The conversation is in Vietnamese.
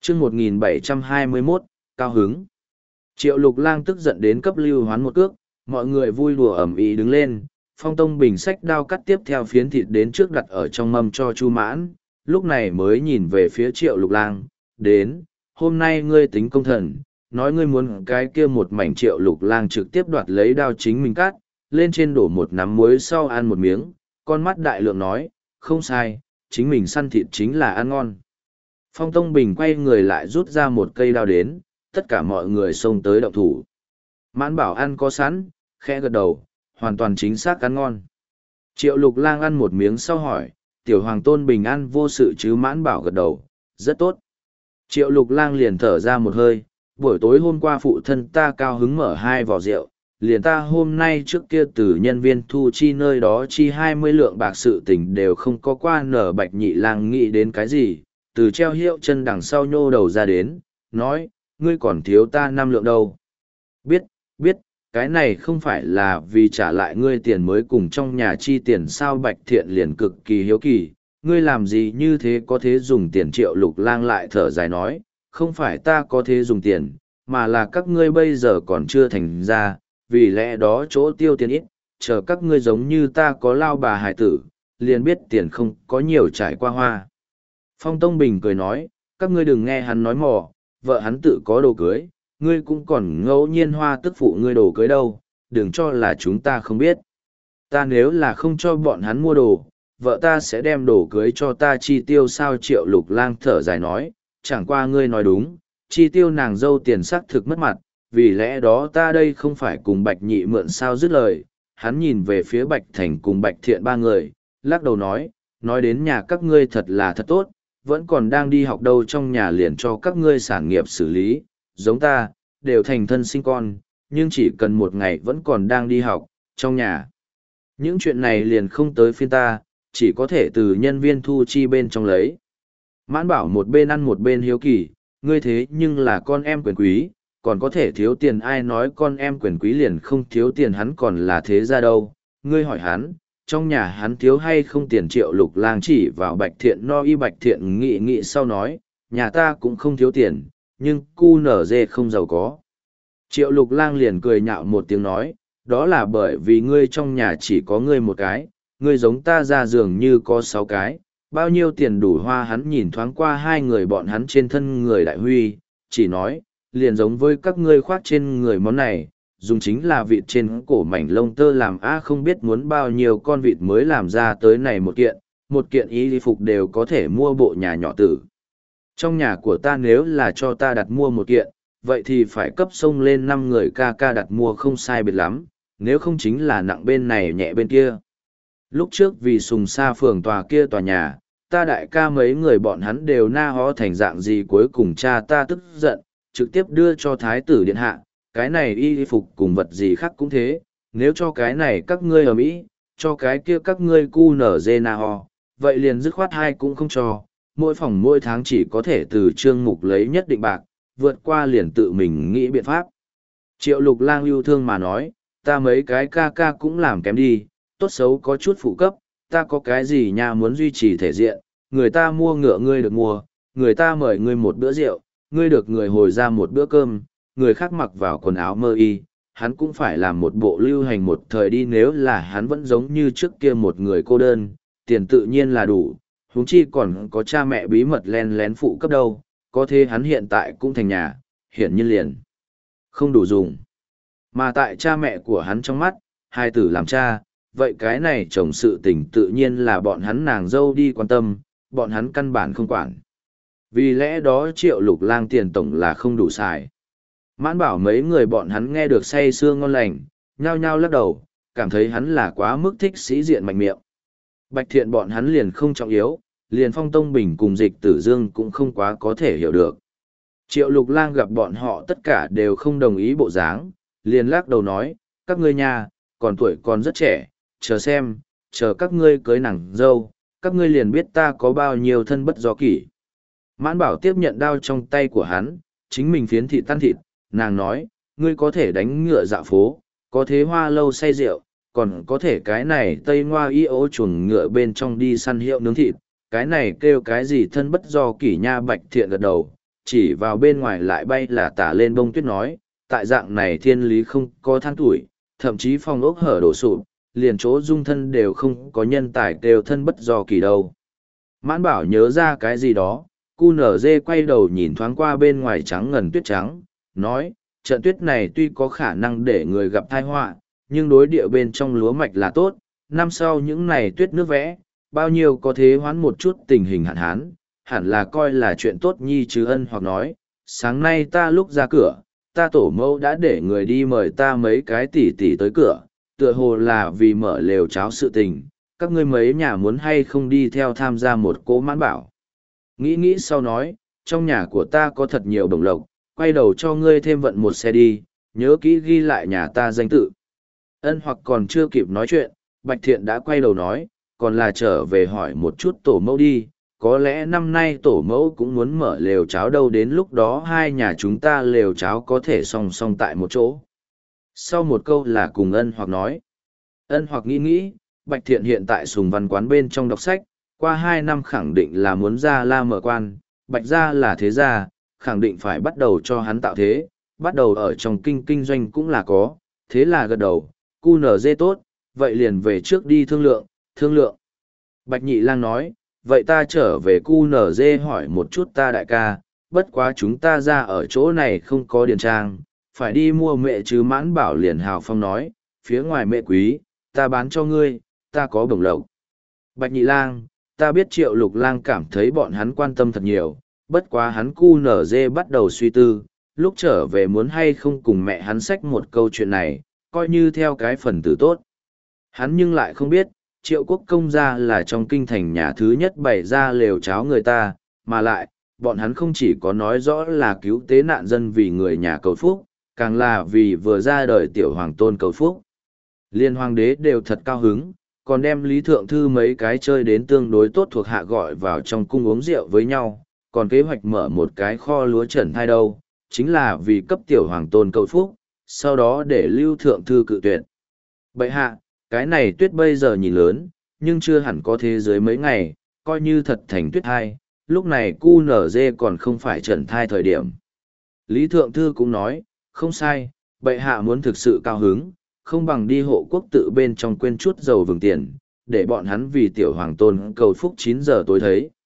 chương 1721, cao hứng. Triệu Lục Lang tức giận đến cấp Lưu Hoán một cước, mọi người vui đùa ầm ĩ đứng lên. Phong Tông Bình xách đao cắt tiếp theo phiến thịt đến trước đặt ở trong mâm cho Chu Mãn, lúc này mới nhìn về phía Triệu Lục Lang, đến, hôm nay ngươi tính công thần, nói ngươi muốn cái kia một mảnh. Triệu Lục Lang trực tiếp đoạt lấy đao chính mình cắt, lên trên đổ một nắm muối sau ăn một miếng, con mắt đại lượng nói, không sai, chính mình săn thịt chính là ăn ngon. Phong Tông Bình quay người lại rút ra một cây đao đến, tất cả mọi người xông tới động thủ. Mãn Bảo ăn có sẵn, khẽ gật đầu, hoàn toàn chính xác ăn ngon. Triệu Lục Lang ăn một miếng sau hỏi, tiểu hoàng tôn bình an vô sự chứ? Mãn Bảo gật đầu, rất tốt. Triệu Lục Lang liền thở ra một hơi, buổi tối hôm qua phụ thân ta cao hứng mở 2 vò rượu, liền ta hôm nay trước kia từ nhân viên thu chi nơi đó chi 20 lượng bạc, sự tình đều không có qua. Nở Bạch Nhị Lang nghĩ đến cái gì, từ treo hiệu chân đằng sau nhô đầu ra đến, nói, ngươi còn thiếu ta 5 lượng đâu. Biết, cái này không phải là vì trả lại ngươi tiền mới cùng trong nhà chi tiền sao? Bạch Thiện liền cực kỳ hiếu kỳ, ngươi làm gì như thế có thế dùng tiền? Triệu Lục Lang lại thở dài nói, không phải ta có thế dùng tiền, mà là các ngươi bây giờ còn chưa thành ra, vì lẽ đó chỗ tiêu tiền ít, chờ các ngươi giống như ta có lao bà hải tử, liền biết tiền không có nhiều trải qua hoa. Phong Tông Bình cười nói, các ngươi đừng nghe hắn nói mò, vợ hắn tự có đồ cưới, ngươi cũng còn ngẫu nhiên hoa tức phụ ngươi đồ cưới đâu, đừng cho là chúng ta không biết. Ta nếu là không cho bọn hắn mua đồ, vợ ta sẽ đem đồ cưới cho ta chi tiêu sao? Triệu Lục Lang thở dài nói, chẳng qua ngươi nói đúng, chi tiêu nàng dâu tiền sắc thực mất mặt, vì lẽ đó ta đây không phải cùng Bạch Nhị mượn sao? Dứt lời, hắn nhìn về phía Bạch Thành cùng Bạch Thiện 3 người, lắc đầu nói đến nhà các ngươi thật là thật tốt, vẫn còn đang đi học đâu, trong nhà liền cho các ngươi sản nghiệp xử lý, giống ta, đều thành thân sinh con, nhưng chỉ cần một ngày vẫn còn đang đi học, trong nhà. Những chuyện này liền không tới phiên ta, chỉ có thể từ nhân viên thu chi bên trong lấy. Mãn Bảo một bên ăn một bên hiếu kỳ, ngươi thế nhưng là con em quyền quý, còn có thể thiếu tiền? Ai nói con em quyền quý liền không thiếu tiền, hắn còn là thế gia đâu, ngươi hỏi hắn, trong nhà hắn thiếu hay không tiền? Triệu Lục Lang chỉ vào Bạch Thiện Bạch Thiện nghĩ sau nói, nhà ta cũng không thiếu tiền, nhưng cu nở dê không giàu có. Triệu Lục Lang liền cười nhạo một tiếng nói, đó là bởi vì ngươi trong nhà chỉ có ngươi một cái, ngươi giống ta ra dường như có 6 cái, bao nhiêu tiền đủ hoa? Hắn nhìn thoáng qua 2 người bọn hắn trên thân người đại huy, chỉ nói, liền giống với các ngươi khoác trên người món này, dùng chính là vịt trên cổ mảnh lông tơ làm, không biết muốn bao nhiêu con vịt mới làm ra tới này một kiện y phục đều có thể mua bộ nhà nhỏ tử. Trong nhà của ta nếu là cho ta đặt mua một kiện, vậy thì phải cấp sông lên 5 người ca ca đặt mua không sai biệt lắm, nếu không chính là nặng bên này nhẹ bên kia. Lúc trước vì Sùng Sa phường tòa kia tòa nhà, ta đại ca mấy người bọn hắn đều na hó thành dạng gì, cuối cùng cha ta tức giận, trực tiếp đưa cho thái tử điện hạ, cái này y phục cùng vật gì khác cũng thế, nếu cho cái này các ngươi ở Mỹ, cho cái kia các ngươi cu nở dê na ho, vậy liền dứt khoát 2 cũng không cho, mỗi phòng mỗi tháng chỉ có thể từ trương mục lấy nhất định bạc, vượt qua liền tự mình nghĩ biện pháp. Triệu Lục Lang yêu thương mà nói, ta mấy cái ca ca cũng làm kém đi, tốt xấu có chút phụ cấp, ta có cái gì nha, muốn duy trì thể diện, người ta mua ngựa ngươi được mua, người ta mời ngươi một bữa rượu, ngươi được người hồi ra một bữa cơm, người khác mặc vào quần áo mơ y, hắn cũng phải làm một bộ lưu hành một thời đi. Nếu là hắn vẫn giống như trước kia một người cô đơn, tiền tự nhiên là đủ, huống chi còn có cha mẹ bí mật len lén phụ cấp đâu, có thế hắn hiện tại cũng thành nhà, hiển nhiên liền không đủ dùng. Mà tại cha mẹ của hắn trong mắt, hai tử làm cha, vậy cái này chồng sự tình tự nhiên là bọn hắn nàng dâu đi quan tâm, bọn hắn căn bản không quản. Vì lẽ đó Triệu Lục Lang tiền tổng là không đủ xài. Mãn Bảo mấy người bọn hắn nghe được say sưa ngon lành, nhao nhao lắc đầu, cảm thấy hắn là quá mức thích sĩ diện mạnh miệng. Bạch Thiện bọn hắn liền không trọng yếu, liền Phong Tông Bình cùng Dịch Tử Dương cũng không quá có thể hiểu được. Triệu Lục Lang gặp bọn họ tất cả đều không đồng ý bộ dáng, liền lắc đầu nói, các ngươi nha, còn tuổi còn rất trẻ, chờ xem, chờ các ngươi cưới nàng dâu, các ngươi liền biết ta có bao nhiêu thân bất do kỷ. Mãn Bảo tiếp nhận đao trong tay của hắn, chính mình phiến thịt tan thịt, nàng nói, ngươi có thể đánh ngựa dạo phố, có thế hoa lâu say rượu, còn có thể cái này tây ngoa y ố chuồng ngựa bên trong đi săn hiệu nướng thịt, cái này kêu cái gì thân bất do kỷ nha. Bạch Thiện gật đầu, chỉ vào bên ngoài lại bay là tả lên bông tuyết nói, tại dạng này thiên lý không có than tuổi, thậm chí phòng ốc hở đổ sụp, liền chỗ dung thân đều không có nhân tài kêu thân bất do kỳ đâu. Mãn bảo nhớ ra cái gì đó, cu nở dê quay đầu nhìn thoáng qua bên ngoài trắng ngần tuyết trắng, nói, trận tuyết này tuy có khả năng để người gặp tai họa, nhưng đối địa bên trong lúa mạch là tốt, năm sau những này tuyết nước vẽ, bao nhiêu có thế hoán một chút tình hình hạn hán, hẳn là coi là chuyện tốt nhi chứ. Ân Hoặc nói, sáng nay ta lúc ra cửa, ta tổ mẫu đã để người đi mời ta mấy cái tỷ tỷ tới cửa, tựa hồ là vì mở lều cháo sự tình, các ngươi mấy nhà muốn hay không đi theo tham gia một cỗ mãn bảo. Nghĩ nghĩ sau nói, trong nhà của ta có thật nhiều bổng lộc, quay đầu cho ngươi thêm vận một xe đi, nhớ kỹ ghi lại nhà ta danh tự. Ân Hoặc còn chưa kịp nói chuyện, Bạch Thiện đã quay đầu nói, còn là trở về hỏi một chút tổ mẫu đi, có lẽ năm nay tổ mẫu cũng muốn mở lều cháo đâu, đến lúc đó hai nhà chúng ta lều cháo có thể song song tại một chỗ. Sau một câu là cùng Ân Hoặc nói. Ân Hoặc nghĩ nghĩ, Bạch Thiện hiện tại Sùng Văn quán bên trong đọc sách, qua 2 năm khẳng định là muốn ra la mở quan, Bạch gia là thế gia, khẳng định phải bắt đầu cho hắn tạo thế, bắt đầu ở trong kinh doanh cũng là có, thế là gật đầu, cu nở dê tốt, vậy liền về trước đi thương lượng. Bạch Nhị Lang nói, vậy ta trở về cu nở dê hỏi một chút ta đại ca, bất quá chúng ta ra ở chỗ này không có điền trang, phải đi mua mẹ chứ. Mãn Bảo liền hào phong nói, phía ngoài mẹ quý, ta bán cho ngươi, ta có bổng lộc. Bạch Nhị Lang, ta biết Triệu Lục Lang cảm thấy bọn hắn quan tâm thật nhiều, bất quá hắn cu nở dê bắt đầu suy tư, lúc trở về muốn hay không cùng mẹ hắn xách một câu chuyện này, coi như theo cái phần tử tốt. Hắn nhưng lại không biết, Triệu Quốc công gia là trong kinh thành nhà thứ nhất bày ra lều cháo người ta, mà lại, bọn hắn không chỉ có nói rõ là cứu tế nạn dân vì người nhà cầu phúc, càng là vì vừa ra đời tiểu hoàng tôn cầu phúc. Liên hoàng đế đều thật cao hứng, còn đem Lý Thượng Thư mấy cái chơi đến tương đối tốt thuộc hạ gọi vào trong cung uống rượu với nhau, còn kế hoạch mở một cái kho lúa trần thai đâu, chính là vì cấp tiểu hoàng tôn cầu phúc, sau đó để Lưu Thượng Thư cự tuyệt. Bậy hạ, cái này tuyết bây giờ nhìn lớn, nhưng chưa hẳn có thế giới mấy ngày, coi như thật thành tuyết thai, lúc này cu nở dê còn không phải trần thai thời điểm. Lý Thượng Thư cũng nói, không sai, bệ hạ muốn thực sự cao hứng, không bằng đi hộ quốc tự bên trong quên chút dầu vừng tiền, để bọn hắn vì tiểu hoàng tôn cầu phúc 9 giờ tối thấy.